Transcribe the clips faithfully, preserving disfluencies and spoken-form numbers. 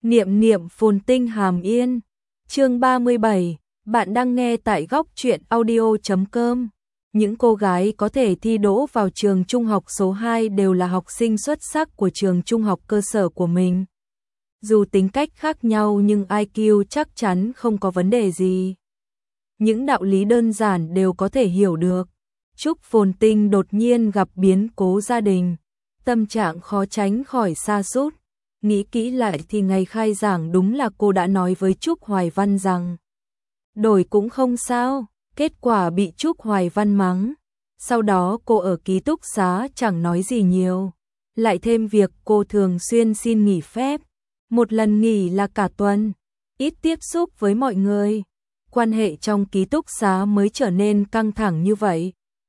Niệm niệm phồn tinh hàm yên. Chương ba mươi bảy, bạn đang nghe tại góc truyện audio chấm com. Những cô gái có thể thi đỗ vào trường trung học số hai đều là học sinh xuất sắc của trường trung học cơ sở của mình. Dù tính cách khác nhau nhưng i kiu chắc chắn không có vấn đề gì. Những đạo lý đơn giản đều có thể hiểu được. Trúc Phồn Tinh đột nhiên gặp biến cố gia đình, tâm trạng khó tránh khỏi sa sút. Nghĩ kỹ lại thì ngày khai giảng đúng là cô đã nói với Trúc Hoài Văn rằng đổi cũng không sao, kết quả bị Trúc Hoài Văn mắng. Sau đó cô ở ký túc xá chẳng nói gì nhiều, lại thêm việc cô thường xuyên xin nghỉ phép, một lần nghỉ là cả tuần, ít tiếp xúc với mọi người. Quan hệ trong ký túc xá mới trở nên căng thẳng như vậy.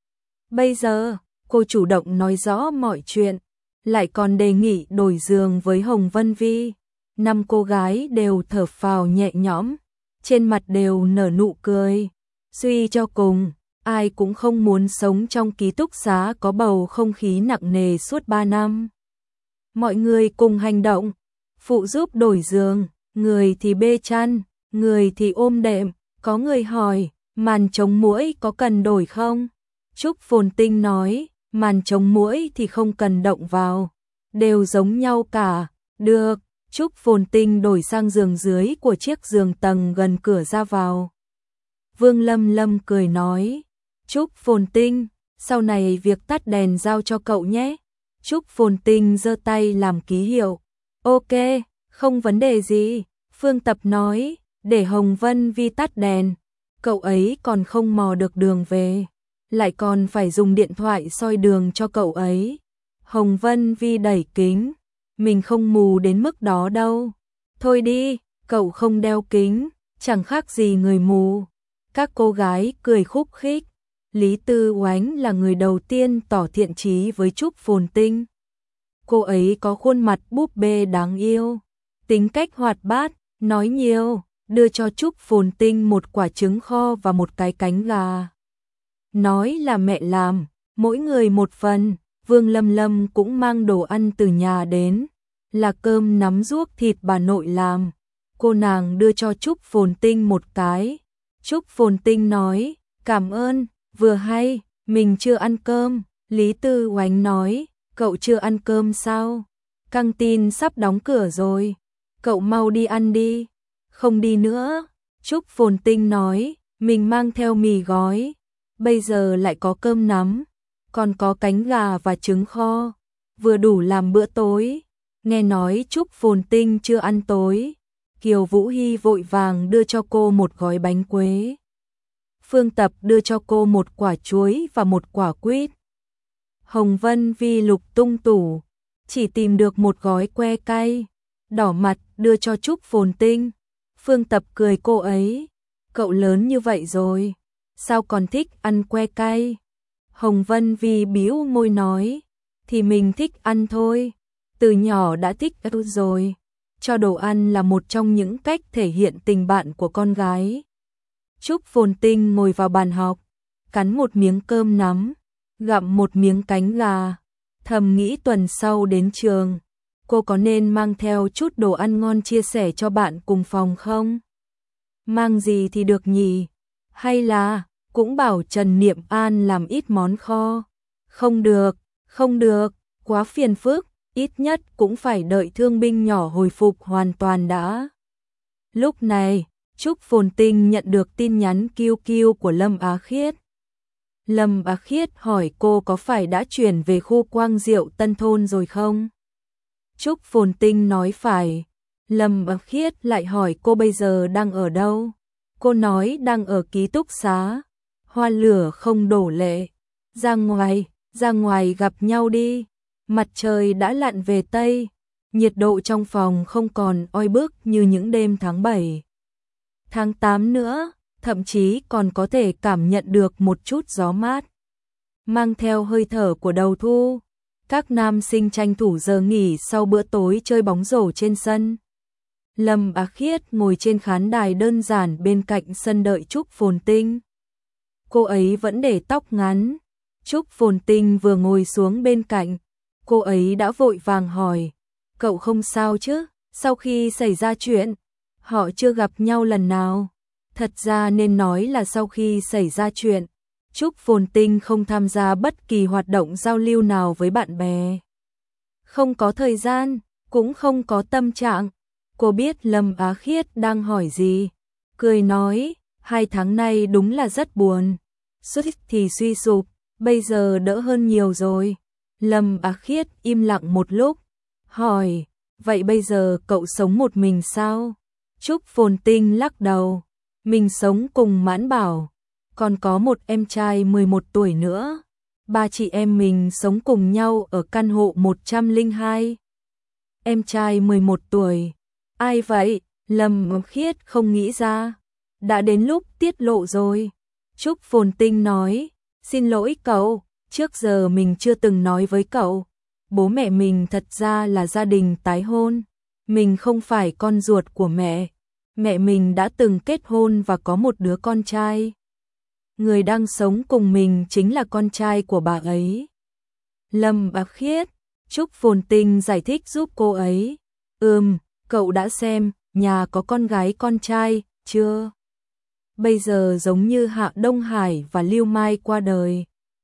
Bây giờ, cô chủ động nói rõ mọi chuyện, lại còn đề nghị đổi giường với Hồng Vân Vi. Năm cô gái đều thở phào nhẹ nhõm, trên mặt đều nở nụ cười. Suy cho cùng, ai cũng không muốn sống trong ký túc xá có bầu không khí nặng nề suốt ba năm. Mọi người cùng hành động, phụ giúp đổi giường, người thì bê chăn, người thì ôm đệm. Có người hỏi, màn chống muỗi có cần đổi không? Trúc Phồn Tinh nói, màn chống muỗi thì không cần động vào, đều giống nhau cả. Được, Trúc Phồn Tinh đổi sang giường dưới của chiếc giường tầng gần cửa ra vào. Vương Lâm Lâm cười nói, Trúc Phồn Tinh, sau này việc tắt đèn giao cho cậu nhé. Trúc Phồn Tinh giơ tay làm ký hiệu. Ok, không vấn đề gì. Phương Tập nói, để Hồng Vân Vi tắt đèn, cậu ấy còn không mò được đường về, lại còn phải dùng điện thoại soi đường cho cậu ấy. Hồng Vân Vi đẩy kính, mình không mù đến mức đó đâu. Thôi đi, cậu không đeo kính, chẳng khác gì người mù. Các cô gái cười khúc khích. Lý Tư Oánh là người đầu tiên tỏ thiện chí với Trúc Phồn Tinh. Cô ấy có khuôn mặt búp bê đáng yêu, tính cách hoạt bát, nói nhiều, đưa cho Trúc Phồn Tinh một quả trứng kho và một cái cánh gà. Nói là mẹ làm, mỗi người một phần. Vương Lâm Lâm cũng mang đồ ăn từ nhà đến, là cơm nắm ruốc thịt bà nội làm. Cô nàng đưa cho Trúc Phồn Tinh một cái. Trúc Phồn Tinh nói, cảm ơn, vừa hay, mình chưa ăn cơm. Lý Tư Oánh nói, cậu chưa ăn cơm sao? Căng tin sắp đóng cửa rồi, cậu mau đi ăn đi. Không đi nữa, Trúc Phồn Tinh nói, mình mang theo mì gói, bây giờ lại có cơm nắm, còn có cánh gà và trứng kho, vừa đủ làm bữa tối. Nghe nói Trúc Phồn Tinh chưa ăn tối, Kiều Vũ Hy vội vàng đưa cho cô một gói bánh quế. Phương Tập đưa cho cô một quả chuối và một quả quýt. Hồng Vân Vi lục tung tủ, chỉ tìm được một gói que cay, đỏ mặt đưa cho Trúc Phồn Tinh. Phương Tập cười cô ấy, cậu lớn như vậy rồi, sao còn thích ăn que cay? Hồng Vân Vi bĩu môi nói, thì mình thích ăn thôi, từ nhỏ đã thích ăn rồi. Cho đồ ăn là một trong những cách thể hiện tình bạn của con gái. Trúc Phồn Tinh ngồi vào bàn học, cắn một miếng cơm nắm, gặm một miếng cánh gà, thầm nghĩ tuần sau đến trường, cô có nên mang theo chút đồ ăn ngon chia sẻ cho bạn cùng phòng không? Mang gì thì được nhỉ? Hay là cũng bảo Trần Niệm An làm ít món kho? Không được, không được, quá phiền phức, ít nhất cũng phải đợi thương binh nhỏ hồi phục hoàn toàn đã. Lúc này, Trúc Phồn Tinh nhận được tin nhắn kiu kiu của Lâm Á Khiết. Lâm Á Khiết hỏi cô có phải đã chuyển về khu Quang Diệu Tân Thôn rồi không? Trúc Phồn Tinh nói phải. Lâm Á Khiết lại hỏi cô bây giờ đang ở đâu? Cô nói đang ở ký túc xá. Hoa lửa không đổ lệ. Ra ngoài, ra ngoài gặp nhau đi. Mặt trời đã lặn về Tây. Nhiệt độ trong phòng không còn oi bức như những đêm tháng bảy. Tháng tám nữa, thậm chí còn có thể cảm nhận được một chút gió mát, mang theo hơi thở của đầu thu. Các nam sinh tranh thủ giờ nghỉ sau bữa tối chơi bóng rổ trên sân. Lâm Á Khiết ngồi trên khán đài đơn giản bên cạnh sân đợi Trúc Phồn Tinh. Cô ấy vẫn để tóc ngắn. Trúc Phồn Tinh vừa ngồi xuống bên cạnh, cô ấy đã vội vàng hỏi, cậu không sao chứ, Sau khi xảy ra chuyện, họ chưa gặp nhau lần nào. Thật ra nên nói là sau khi xảy ra chuyện, Trúc Phồn Tinh không tham gia bất kỳ hoạt động giao lưu nào với bạn bè. Không có thời gian, cũng không có tâm trạng. Cô biết Lâm Á Khiết đang hỏi gì. Cười nói, hai tháng nay đúng là rất buồn. Suốt thì suy sụp, bây giờ đỡ hơn nhiều rồi. Lâm Á Khiết im lặng một lúc, hỏi, vậy bây giờ cậu sống một mình sao? Trúc Phồn Tinh lắc đầu, mình sống cùng Mãn Bảo, còn có một em trai mười một tuổi nữa. Ba chị em mình sống cùng nhau ở căn hộ một trăm lẻ hai. Em trai mười một tuổi, ai vậy? Lâm Á Khiết không nghĩ ra. Đã đến lúc tiết lộ rồi. Trúc Phồn Tinh nói, xin lỗi cậu, trước giờ mình chưa từng nói với cậu. Bố mẹ mình thật ra là gia đình tái hôn. Mình không phải con ruột của mẹ. Mẹ mình đã từng kết hôn và có một đứa con trai. Người đang sống cùng mình chính là con trai của bà ấy. Lâm Á Khiết, Trúc Phồn Tinh giải thích giúp cô ấy. Ừm, cậu đã xem nhà có con gái con trai chưa? Bây giờ giống như Hạ Đông Hải và Lưu Mai qua đời.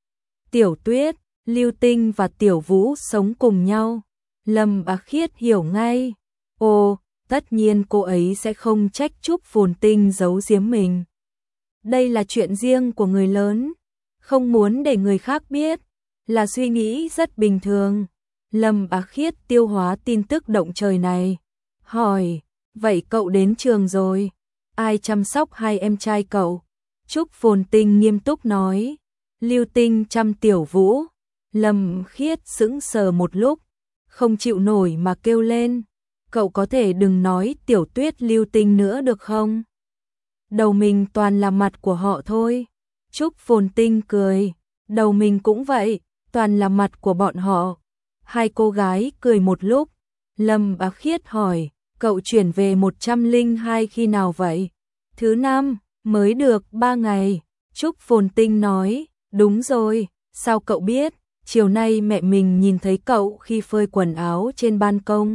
Tiểu Tuyết, Lưu Tinh và Tiểu Vũ sống cùng nhau. Lâm Á Khiết hiểu ngay. Ồ, tất nhiên cô ấy sẽ không trách Trúc Phồn Tinh giấu giếm mình. Đây là chuyện riêng của người lớn, không muốn để người khác biết, là suy nghĩ rất bình thường. Lâm Á Khiết tiêu hóa tin tức động trời này, hỏi, vậy cậu đến trường rồi, ai chăm sóc hai em trai cậu? Trúc Phồn Tinh nghiêm túc nói, Lưu Tinh chăm Tiểu Vũ. Lâm Khiết sững sờ một lúc, không chịu nổi mà kêu lên, cậu có thể đừng nói Tiểu Tuyết Lưu Tinh nữa được không? Đầu mình toàn là mặt của họ thôi. Trúc Phồn Tinh cười, đầu mình cũng vậy, toàn là mặt của bọn họ. Hai cô gái cười một lúc. Lâm Á Khiết hỏi, cậu chuyển về một trăm lẻ hai khi nào vậy? Thứ năm, mới được ba ngày. Trúc Phồn Tinh nói, đúng rồi, sao cậu biết? Chiều nay mẹ mình nhìn thấy cậu khi phơi quần áo trên ban công.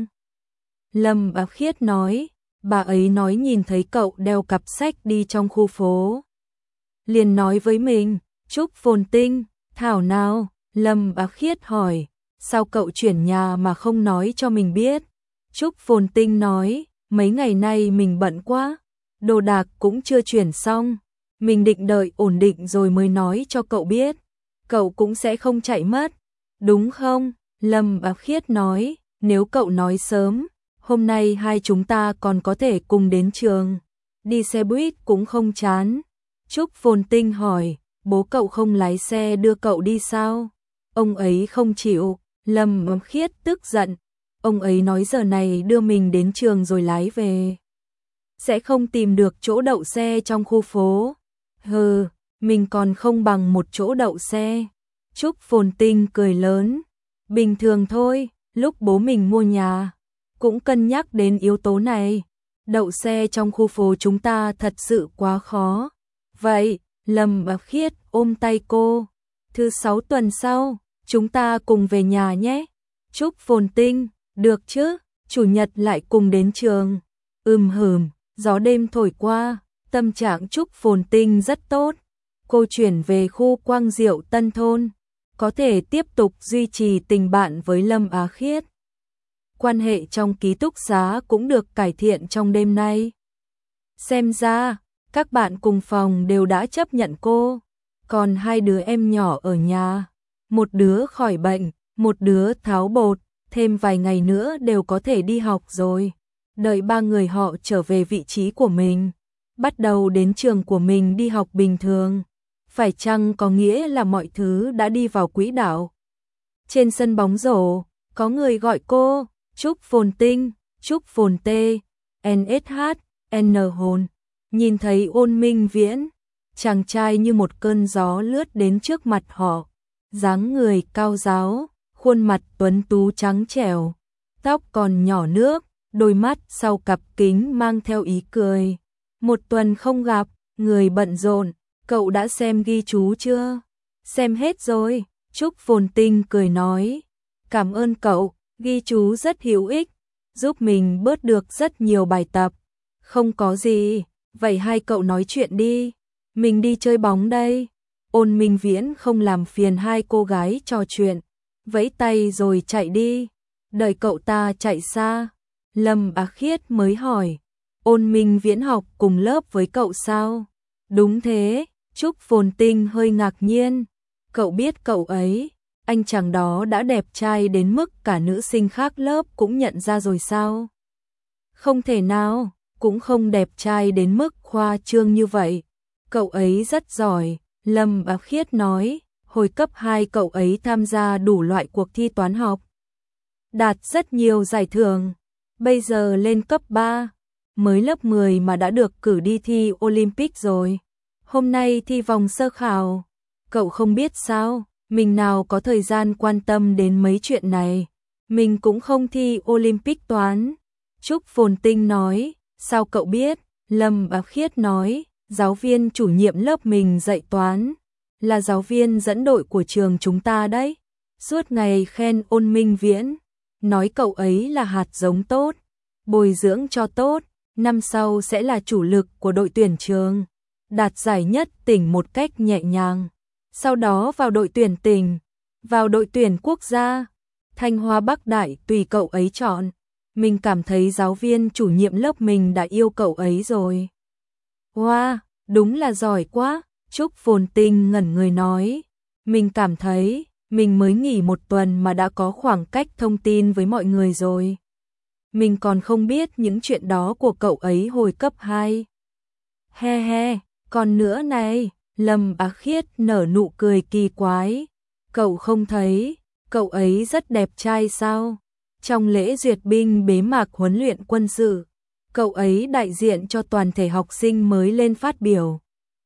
Lâm Á Khiết nói, bà ấy nói nhìn thấy cậu đeo cặp sách đi trong khu phố. Liền nói với mình, Trúc Phồn Tinh, thảo nào? Lâm Á Khiết hỏi, sao cậu chuyển nhà mà không nói cho mình biết? Trúc Phồn Tinh nói, mấy ngày nay mình bận quá, đồ đạc cũng chưa chuyển xong. Mình định đợi ổn định rồi mới nói cho cậu biết. Cậu cũng sẽ không chạy mất, đúng không? Lâm Á Khiết nói, nếu cậu nói sớm, hôm nay hai chúng ta còn có thể cùng đến trường. Đi xe buýt cũng không chán. Trúc Phồn Tinh hỏi, bố cậu không lái xe đưa cậu đi sao? Ông ấy không chịu. Lâm Á Khiết tức giận. Ông ấy nói giờ này đưa mình đến trường rồi lái về, sẽ không tìm được chỗ đậu xe trong khu phố. Hừ, mình còn không bằng một chỗ đậu xe. Trúc Phồn Tinh cười lớn. Bình thường thôi, lúc bố mình mua nhà, cũng cân nhắc đến yếu tố này. Đậu xe trong khu phố chúng ta thật sự quá khó. Vậy, Lâm Á Khiết ôm tay cô. Thứ sáu tuần sau, chúng ta cùng về nhà nhé. Trúc Phồn Tinh, được chứ, chủ nhật lại cùng đến trường. Ừm hừm, gió đêm thổi qua, tâm trạng Trúc Phồn Tinh rất tốt. Cô chuyển về khu Quang Diệu Tân Thôn, có thể tiếp tục duy trì tình bạn với Lâm Á Khiết. Quan hệ trong ký túc xá cũng được cải thiện trong đêm nay. Xem ra, các bạn cùng phòng đều đã chấp nhận cô, còn hai đứa em nhỏ ở nhà. Một đứa khỏi bệnh, một đứa tháo bột, thêm vài ngày nữa đều có thể đi học rồi. Đợi ba người họ trở về vị trí của mình, bắt đầu đến trường của mình đi học bình thường. Phải chăng có nghĩa là mọi thứ đã đi vào quỹ đạo? Trên sân bóng rổ, có người gọi cô, Trúc Phồn Tinh, Trúc Phồn Tê, en ét hát, N Hồn. Nhìn thấy Ôn Minh Viễn, chàng trai như một cơn gió lướt đến trước mặt họ. Dáng người cao ráo, khuôn mặt tuấn tú trắng trẻo, tóc còn nhỏ nước, đôi mắt sau cặp kính mang theo ý cười. Một tuần không gặp, người bận rộn, cậu đã xem ghi chú chưa? Xem hết rồi, Trúc Phồn Tinh cười nói. Cảm ơn cậu, ghi chú rất hữu ích. giúp mình bớt được rất nhiều bài tập. Không có gì, vậy hai cậu nói chuyện đi, mình đi chơi bóng đây. Ôn Minh Viễn không làm phiền hai cô gái trò chuyện, vẫy tay rồi chạy đi. Đợi cậu ta chạy xa, Lâm Bá Khiết mới hỏi, Ôn Minh Viễn học cùng lớp với cậu sao? Đúng thế, Trúc Phồn Tinh hơi ngạc nhiên. Cậu biết cậu ấy, anh chàng đó đã đẹp trai đến mức cả nữ sinh khác lớp cũng nhận ra rồi sao? Không thể nào, cũng không đẹp trai đến mức khoa trương như vậy. Cậu ấy rất giỏi, Lâm Bá Khiết nói, hồi cấp hai cậu ấy tham gia đủ loại cuộc thi toán học, đạt rất nhiều giải thưởng. Bây giờ lên cấp ba, mới lớp mười mà đã được cử đi thi Olympic rồi. Hôm nay thi vòng sơ khảo. Cậu không biết sao, mình nào có thời gian quan tâm đến mấy chuyện này. Mình cũng không thi Olympic toán. Trúc Phồn Tinh nói, sao cậu biết? Lâm Bá Khiết nói, giáo viên chủ nhiệm lớp mình dạy toán, là giáo viên dẫn đội của trường chúng ta đấy. Suốt ngày khen Ôn Minh Viễn, nói cậu ấy là hạt giống tốt, bồi dưỡng cho tốt, năm sau sẽ là chủ lực của đội tuyển trường, đạt giải nhất tỉnh một cách nhẹ nhàng. Sau đó vào đội tuyển tỉnh, vào đội tuyển quốc gia, Thanh Hoa Bắc Đại tùy cậu ấy chọn. Mình cảm thấy giáo viên chủ nhiệm lớp mình đã yêu cậu ấy rồi. Wow, đúng là giỏi quá, Trúc Phồn Tinh ngẩn người nói. Mình cảm thấy, mình mới nghỉ một tuần mà đã có khoảng cách thông tin với mọi người rồi. Mình còn không biết những chuyện đó của cậu ấy hồi cấp hai. He he, còn nữa này, Lâm Bá Khiết nở nụ cười kỳ quái. Cậu không thấy, cậu ấy rất đẹp trai sao? Trong lễ duyệt binh bế mạc huấn luyện quân sự, cậu ấy đại diện cho toàn thể học sinh mới lên phát biểu.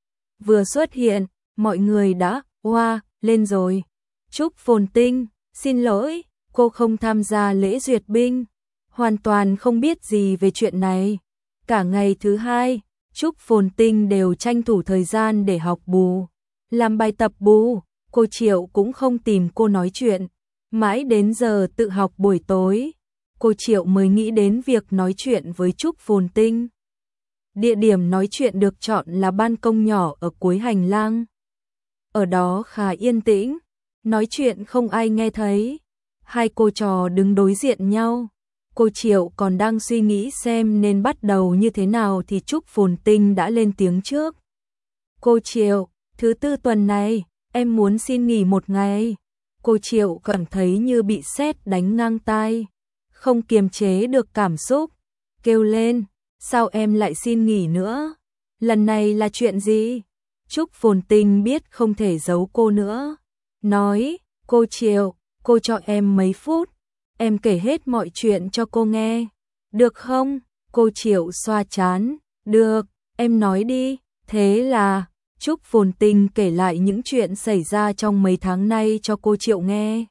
Vừa xuất hiện, mọi người đã oa lên rồi. Trúc Phồn Tinh, xin lỗi, cô không tham gia lễ duyệt binh, hoàn toàn không biết gì về chuyện này. Cả ngày thứ hai, Trúc Phồn Tinh đều tranh thủ thời gian để học bù, làm bài tập bù. Cô Triệu cũng không tìm cô nói chuyện. Mãi đến giờ tự học buổi tối, cô Triệu mới nghĩ đến việc nói chuyện với Trúc Phồn Tinh. Địa điểm nói chuyện được chọn là ban công nhỏ ở cuối hành lang. Ở đó khá yên tĩnh, nói chuyện không ai nghe thấy. Hai cô trò đứng đối diện nhau. Cô Triệu còn đang suy nghĩ xem nên bắt đầu như thế nào thì Trúc Phồn Tinh đã lên tiếng trước. Cô Triệu, thứ tư tuần này, em muốn xin nghỉ một ngày. Cô Triệu cảm thấy như bị sét đánh ngang tai, không kiềm chế được cảm xúc, kêu lên, sao em lại xin nghỉ nữa? Lần này là chuyện gì? Trúc Phồn Tinh biết không thể giấu cô nữa, nói, cô Triệu, cô cho em mấy phút, em kể hết mọi chuyện cho cô nghe, được không? Cô Triệu xoa trán, được, em nói đi. Thế là Trúc Phồn Tinh kể lại những chuyện xảy ra trong mấy tháng nay cho cô Triệu nghe.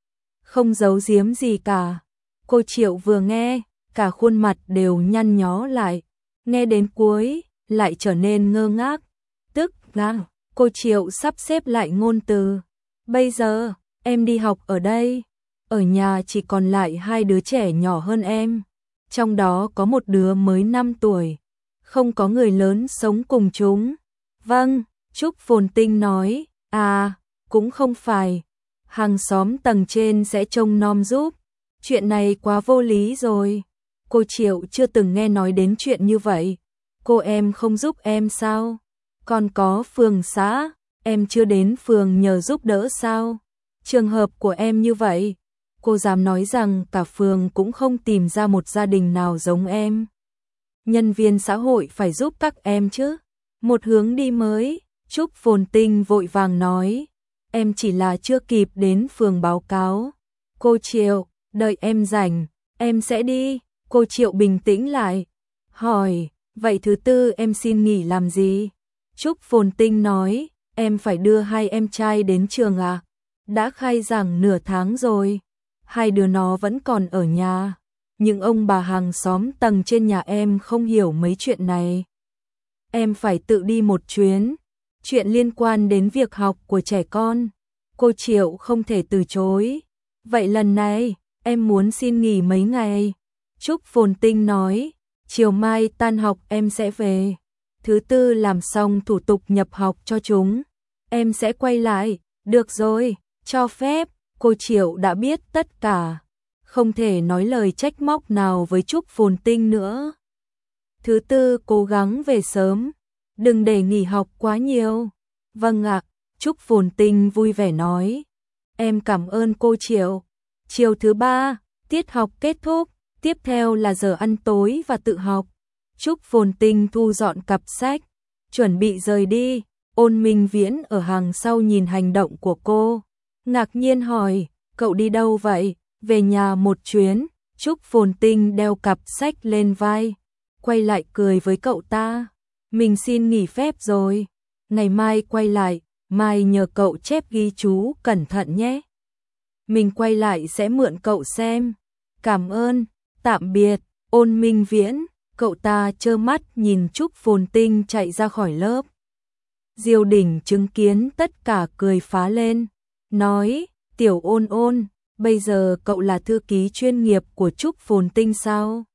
Không giấu giếm gì cả. Cô Triệu vừa nghe, cả khuôn mặt đều nhăn nhó lại. Nghe đến cuối, lại trở nên ngơ ngác. Tức ngã, cô Triệu sắp xếp lại ngôn từ. Bây giờ, em đi học ở đây. Ở nhà chỉ còn lại hai đứa trẻ nhỏ hơn em. Trong đó có một đứa mới năm tuổi. Không có người lớn sống cùng chúng. Vâng, Trúc Phồn Tinh nói, à, cũng không phải. Hàng xóm tầng trên sẽ trông nom giúp. Chuyện này quá vô lý rồi. Cô Triệu chưa từng nghe nói đến chuyện như vậy. Cô em không giúp em sao? Còn có phường xã, em chưa đến phường nhờ giúp đỡ sao? Trường hợp của em như vậy, cô dám nói rằng cả phường cũng không tìm ra một gia đình nào giống em. Nhân viên xã hội phải giúp các em chứ. Một hướng đi mới, Trúc Phồn Tinh vội vàng nói, em chỉ là chưa kịp đến phường báo cáo. Cô Triệu, đợi em rảnh, em sẽ đi. Cô Triệu bình tĩnh lại, hỏi, vậy thứ tư em xin nghỉ làm gì? Trúc Phồn Tinh nói, em phải đưa hai em trai đến trường à? Đã khai giảng nửa tháng rồi, hai đứa nó vẫn còn ở nhà. Nhưng ông bà hàng xóm tầng trên nhà em không hiểu mấy chuyện này. Em phải tự đi một chuyến, chuyện liên quan đến việc học của trẻ con. Cô Triệu không thể từ chối. Vậy lần này, em muốn xin nghỉ mấy ngày? Trúc Phồn Tinh nói, chiều mai tan học em sẽ về. Thứ tư làm xong thủ tục nhập học cho chúng, em sẽ quay lại. Được rồi, cho phép. Cô Triệu đã biết tất cả, không thể nói lời trách móc nào với Trúc Phồn Tinh nữa. Thứ tư cố gắng về sớm, đừng để nghỉ học quá nhiều. Vâng ạ, Trúc Phồn Tinh vui vẻ nói. Em cảm ơn cô Triệu. Chiều thứ ba, tiết học kết thúc, tiếp theo là giờ ăn tối và tự học. Trúc Phồn Tinh thu dọn cặp sách, chuẩn bị rời đi. Ôn Minh Viễn ở hàng sau nhìn hành động của cô, ngạc nhiên hỏi, cậu đi đâu vậy? Về nhà một chuyến. Trúc Phồn Tinh đeo cặp sách lên vai, quay lại cười với cậu ta. Mình xin nghỉ phép rồi, ngày mai quay lại, mai nhờ cậu chép ghi chú cẩn thận nhé. Mình quay lại sẽ mượn cậu xem. Cảm ơn, tạm biệt. Ôn Minh Viễn, cậu ta trơ mắt nhìn Trúc Phồn Tinh chạy ra khỏi lớp. Diêu Đình chứng kiến tất cả cười phá lên, nói, tiểu Ôn Ôn, bây giờ cậu là thư ký chuyên nghiệp của Trúc Phồn Tinh sao?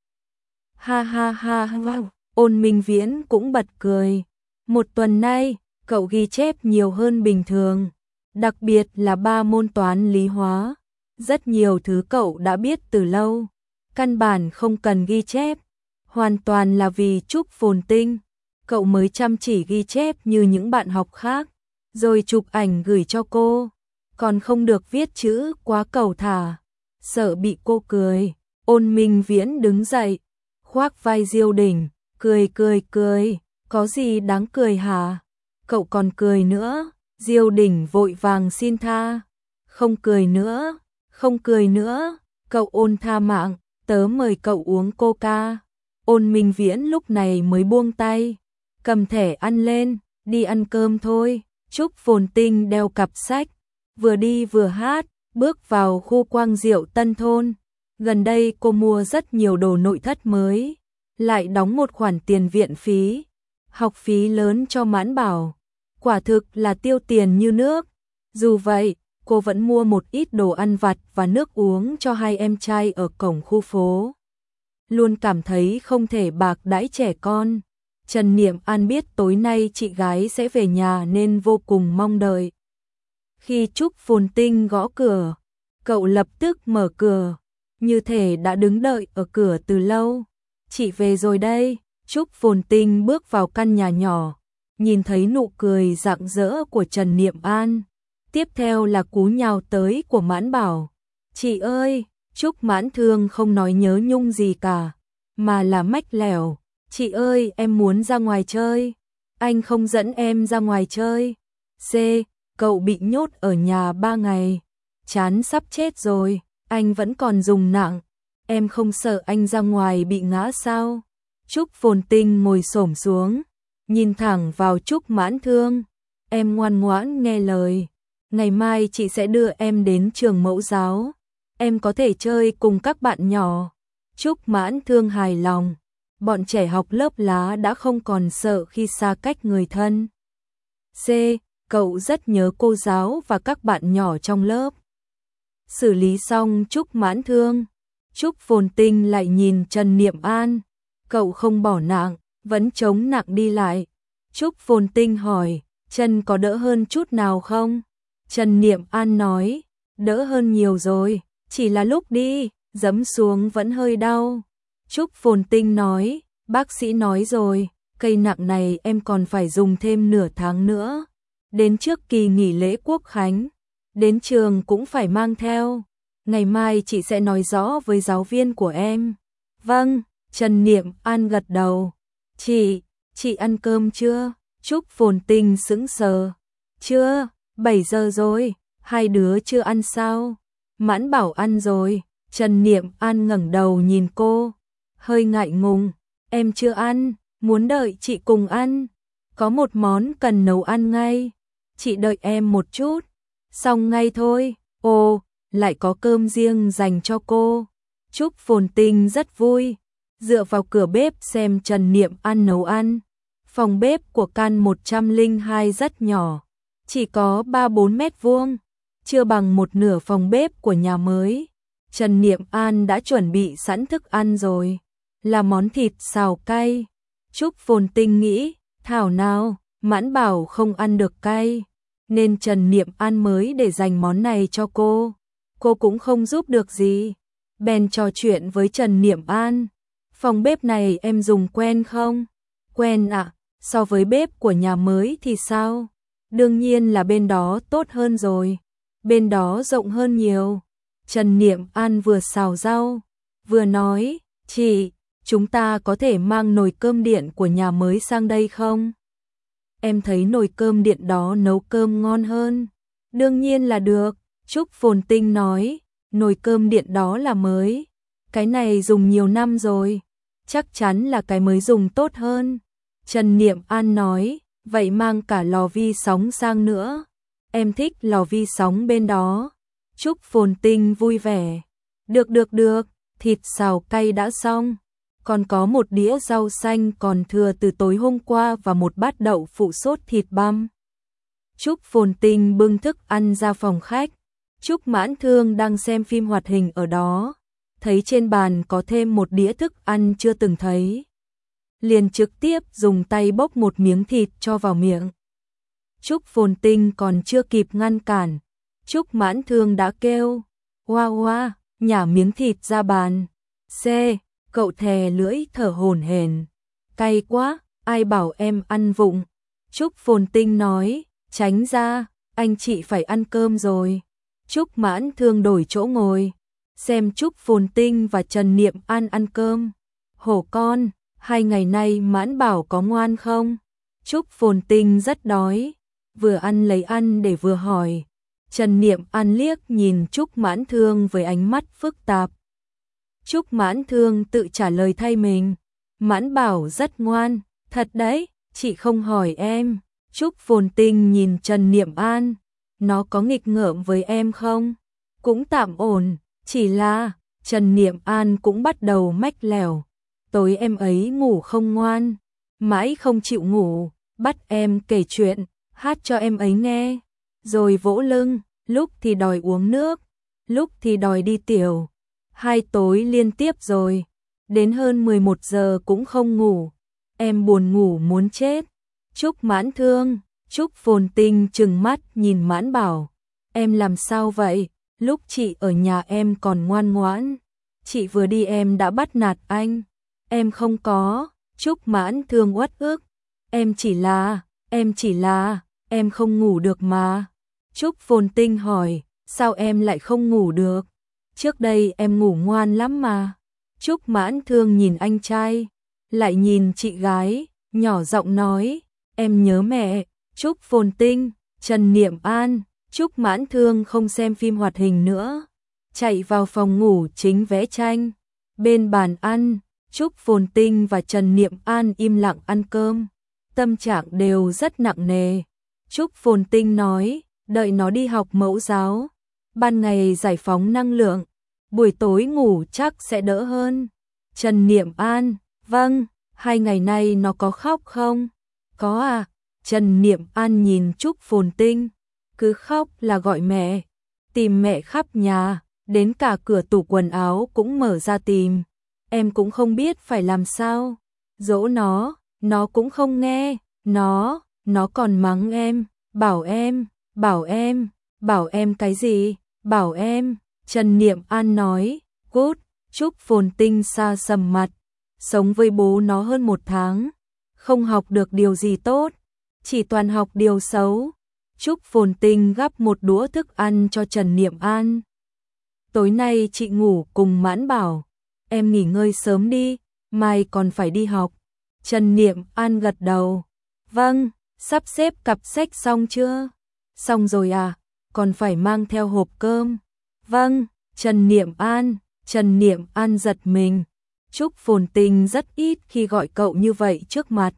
Ha ha ha ha, Ôn Minh Viễn cũng bật cười. Một tuần nay, cậu ghi chép nhiều hơn bình thường, đặc biệt là ba môn toán lý hóa. Rất nhiều thứ cậu đã biết từ lâu, căn bản không cần ghi chép, hoàn toàn là vì Trúc Phồn Tinh. Cậu mới chăm chỉ ghi chép như những bạn học khác, rồi chụp ảnh gửi cho cô, còn không được viết chữ quá cẩu thả, sợ bị cô cười. Ôn Minh Viễn đứng dậy, khoác vai Diêu Đình, cười cười cười, có gì đáng cười hả? Cậu còn cười nữa. Diêu Đình vội vàng xin tha, không cười nữa, không cười nữa, cậu Ôn tha mạng, tớ mời cậu uống coca. Ôn Minh Viễn lúc này mới buông tay, cầm thẻ ăn lên, đi ăn cơm thôi. Trúc Phồn Tinh đeo cặp sách, vừa đi vừa hát, bước vào khu Quang Diệu Tân Thôn. Gần đây cô mua rất nhiều đồ nội thất mới, lại đóng một khoản tiền viện phí, học phí lớn cho Mãn Bảo. Quả thực là tiêu tiền như nước. Dù vậy, cô vẫn mua một ít đồ ăn vặt và nước uống cho hai em trai ở cổng khu phố. Luôn cảm thấy không thể bạc đãi trẻ con. Trần Niệm An biết tối nay chị gái sẽ về nhà nên vô cùng mong đợi. Khi Trúc Phồn Tinh gõ cửa, cậu lập tức mở cửa, như thể đã đứng đợi ở cửa từ lâu. Chị về rồi đây. Trúc Phồn Tinh bước vào căn nhà nhỏ, nhìn thấy nụ cười rạng rỡ của Trần Niệm An. Tiếp theo là cú nhào tới của Mãn Bảo. Chị ơi! Trúc Mãn Thương không nói nhớ nhung gì cả, mà là mách lẻo. Chị ơi, em muốn ra ngoài chơi. Anh không dẫn em ra ngoài chơi. C. Cậu bị nhốt ở nhà ba ngày, chán sắp chết rồi, anh vẫn còn dùng nặng. Em không sợ anh ra ngoài bị ngã sao? Trúc Phồn Tinh ngồi xổm xuống, nhìn thẳng vào Trúc Mãn Thương. Em ngoan ngoãn nghe lời, ngày mai chị sẽ đưa em đến trường mẫu giáo, em có thể chơi cùng các bạn nhỏ. Trúc Mãn Thương hài lòng, bọn trẻ học lớp lá đã không còn sợ khi xa cách người thân. C. Cậu rất nhớ cô giáo và các bạn nhỏ trong lớp. Xử lý xong Trúc Mãn Thương, Trúc Phồn Tinh lại nhìn Trần Niệm An. Cậu không bỏ nặng, vẫn chống nặng đi lại. Trúc Phồn Tinh hỏi, chân có đỡ hơn chút nào không? Trần Niệm An nói, đỡ hơn nhiều rồi, chỉ là lúc đi, giẫm xuống vẫn hơi đau. Trúc Phồn Tinh nói, bác sĩ nói rồi, cây nặng này em còn phải dùng thêm nửa tháng nữa. Đến trước kỳ nghỉ lễ Quốc Khánh, đến trường cũng phải mang theo. Ngày mai chị sẽ nói rõ với giáo viên của em. Vâng. Trần Niệm An gật đầu. Chị, chị ăn cơm chưa? Trúc Phồn Tinh sững sờ. Chưa, bảy giờ rồi, hai đứa chưa ăn sao? Mãn Bảo ăn rồi. Trần Niệm An ngẩng đầu nhìn cô, hơi ngại ngùng. Em chưa ăn, muốn đợi chị cùng ăn. Có một món cần nấu ăn ngay. Chị đợi em một chút. Xong ngay thôi. Ồ, lại có cơm riêng dành cho cô. Trúc Phồn Tinh rất vui, dựa vào cửa bếp xem Trần Niệm An nấu ăn. Phòng bếp của căn một trăm lẻ hai rất nhỏ, chỉ có ba bốn mét vuông, chưa bằng một nửa phòng bếp của nhà mới. Trần Niệm An đã chuẩn bị sẵn thức ăn rồi, là món thịt xào cay. Trúc Phồn Tinh nghĩ, thảo nào, Mãn Bảo không ăn được cay, nên Trần Niệm An mới để dành món này cho cô. Cô cũng không giúp được gì, bèn trò chuyện với Trần Niệm An. Phòng bếp này em dùng quen không? Quen ạ, à, so với bếp của nhà mới thì sao? Đương nhiên là bên đó tốt hơn rồi, bên đó rộng hơn nhiều. Trần Niệm An vừa xào rau, vừa nói, chị, chúng ta có thể mang nồi cơm điện của nhà mới sang đây không? Em thấy nồi cơm điện đó nấu cơm ngon hơn. Đương nhiên là được, Trúc Phồn Tinh nói, nồi cơm điện đó là mới. Cái này dùng nhiều năm rồi, chắc chắn là cái mới dùng tốt hơn. Trần Niệm An nói, vậy mang cả lò vi sóng sang nữa. Em thích lò vi sóng bên đó. Trúc Phồn Tinh vui vẻ. Được được được, thịt xào cay đã xong. Còn có một đĩa rau xanh còn thừa từ tối hôm qua và một bát đậu phụ sốt thịt băm. Trúc Phồn Tinh bưng thức ăn ra phòng khách. Trúc Mãn Thương đang xem phim hoạt hình ở đó, thấy trên bàn có thêm một đĩa thức ăn chưa từng thấy, liền trực tiếp dùng tay bốc một miếng thịt cho vào miệng. Trúc Phồn Tinh còn chưa kịp ngăn cản, Trúc Mãn Thương đã kêu, "Oa oa", nhả miếng thịt ra bàn. "C", cậu thè lưỡi thở hổn hển. "Cay quá, ai bảo em ăn vụng." Trúc Phồn Tinh nói, "Tránh ra, anh chị phải ăn cơm rồi." Trúc Mãn Thương đổi chỗ ngồi, xem Trúc Phồn Tinh và Trần Niệm An ăn cơm. "Hổ con, hai ngày nay Mãn Bảo có ngoan không?" Trúc Phồn Tinh rất đói, vừa ăn lấy ăn để vừa hỏi. Trần Niệm An liếc nhìn Trúc Mãn Thương với ánh mắt phức tạp. Trúc Mãn Thương tự trả lời thay mình, "Mãn Bảo rất ngoan, thật đấy, chị không hỏi em." Trúc Phồn Tinh nhìn Trần Niệm An, "Nó có nghịch ngợm với em không?" "Cũng tạm ổn, chỉ là..." Trần Niệm An cũng bắt đầu mách lèo, "Tối em ấy ngủ không ngoan, mãi không chịu ngủ, bắt em kể chuyện, hát cho em ấy nghe, rồi vỗ lưng, lúc thì đòi uống nước, lúc thì đòi đi tiểu. Hai tối liên tiếp rồi, đến hơn mười một giờ cũng không ngủ, em buồn ngủ muốn chết." Trúc Mãn Thương, Trúc Phồn Tinh trừng mắt nhìn Mãn Bảo, "Em làm sao vậy? Lúc chị ở nhà em còn ngoan ngoãn, chị vừa đi em đã bắt nạt anh." "Em không có." Trúc Mãn Thương uất ức, "Em chỉ là, em chỉ là, em không ngủ được mà." Trúc Phồn Tinh hỏi, "Sao em lại không ngủ được? Trước đây em ngủ ngoan lắm mà." Trúc Mãn Thương nhìn anh trai, lại nhìn chị gái, nhỏ giọng nói, "Em nhớ mẹ." Trúc Phồn Tinh, Trần Niệm An, Trúc Mãn Thương không xem phim hoạt hình nữa, chạy vào phòng ngủ chính vẽ tranh. Bên bàn ăn, Trúc Phồn Tinh và Trần Niệm An im lặng ăn cơm, tâm trạng đều rất nặng nề. Trúc Phồn Tinh nói, đợi nó đi học mẫu giáo, ban ngày giải phóng năng lượng, buổi tối ngủ chắc sẽ đỡ hơn. Trần Niệm An, vâng, hai ngày nay nó có khóc không? Có à? Trần Niệm An nhìn Trúc Phồn Tinh, cứ khóc là gọi mẹ, tìm mẹ khắp nhà, đến cả cửa tủ quần áo cũng mở ra tìm. Em cũng không biết phải làm sao. Dỗ nó, nó cũng không nghe, nó, nó còn mắng em, bảo em, bảo em, bảo em cái gì, bảo em." Trần Niệm An nói, "Cút." Trúc Phồn Tinh xa sầm mặt, sống với bố nó hơn một tháng, không học được điều gì tốt, chỉ toàn học điều xấu. Trúc Phồn Tinh gắp một đũa thức ăn cho Trần Niệm An. "Tối nay chị ngủ cùng Mãn Bảo, em nghỉ ngơi sớm đi, mai còn phải đi học." Trần Niệm An gật đầu, "Vâng." "Sắp xếp cặp sách xong chưa?" "Xong rồi à, còn phải mang theo hộp cơm." "Vâng." Trần Niệm An, Trần Niệm An giật mình. Trúc Phồn Tinh rất ít khi gọi cậu như vậy trước mặt.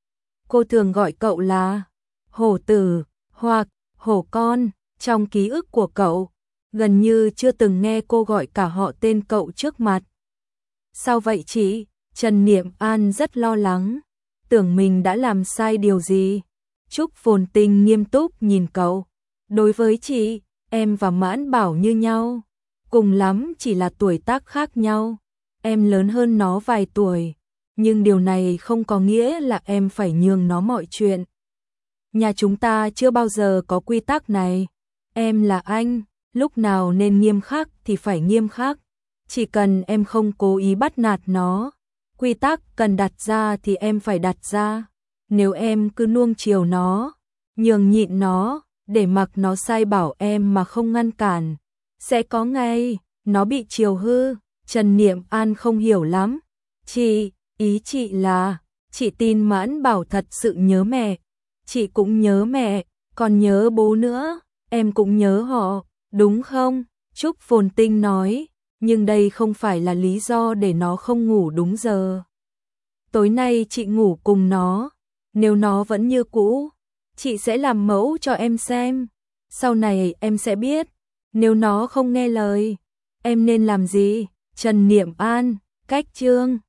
Cô thường gọi cậu là hổ tử hoặc hổ con, trong ký ức của cậu, gần như chưa từng nghe cô gọi cả họ tên cậu trước mặt. "Sao vậy chị?" Trần Niệm An rất lo lắng, tưởng mình đã làm sai điều gì. Trúc Phồn Tinh nghiêm túc nhìn cậu, "Đối với chị, em và Mãn Bảo như nhau, cùng lắm chỉ là tuổi tác khác nhau. Em lớn hơn nó vài tuổi, nhưng điều này không có nghĩa là em phải nhường nó mọi chuyện. Nhà chúng ta chưa bao giờ có quy tắc này. Em là anh, lúc nào nên nghiêm khắc thì phải nghiêm khắc. Chỉ cần em không cố ý bắt nạt nó, quy tắc cần đặt ra thì em phải đặt ra. Nếu em cứ nuông chiều nó, nhường nhịn nó, để mặc nó sai bảo em mà không ngăn cản, sẽ có ngày nó bị chiều hư. Trần Niệm An không hiểu lắm. Chị, ý chị là, chị tin Mãn Bảo thật sự nhớ mẹ. Chị cũng nhớ mẹ, còn nhớ bố nữa, em cũng nhớ họ, đúng không? Trúc Phồn Tinh nói, nhưng đây không phải là lý do để nó không ngủ đúng giờ. Tối nay chị ngủ cùng nó, nếu nó vẫn như cũ, chị sẽ làm mẫu cho em xem. Sau này em sẽ biết, nếu nó không nghe lời, em nên làm gì. Trần Niệm An, cách chương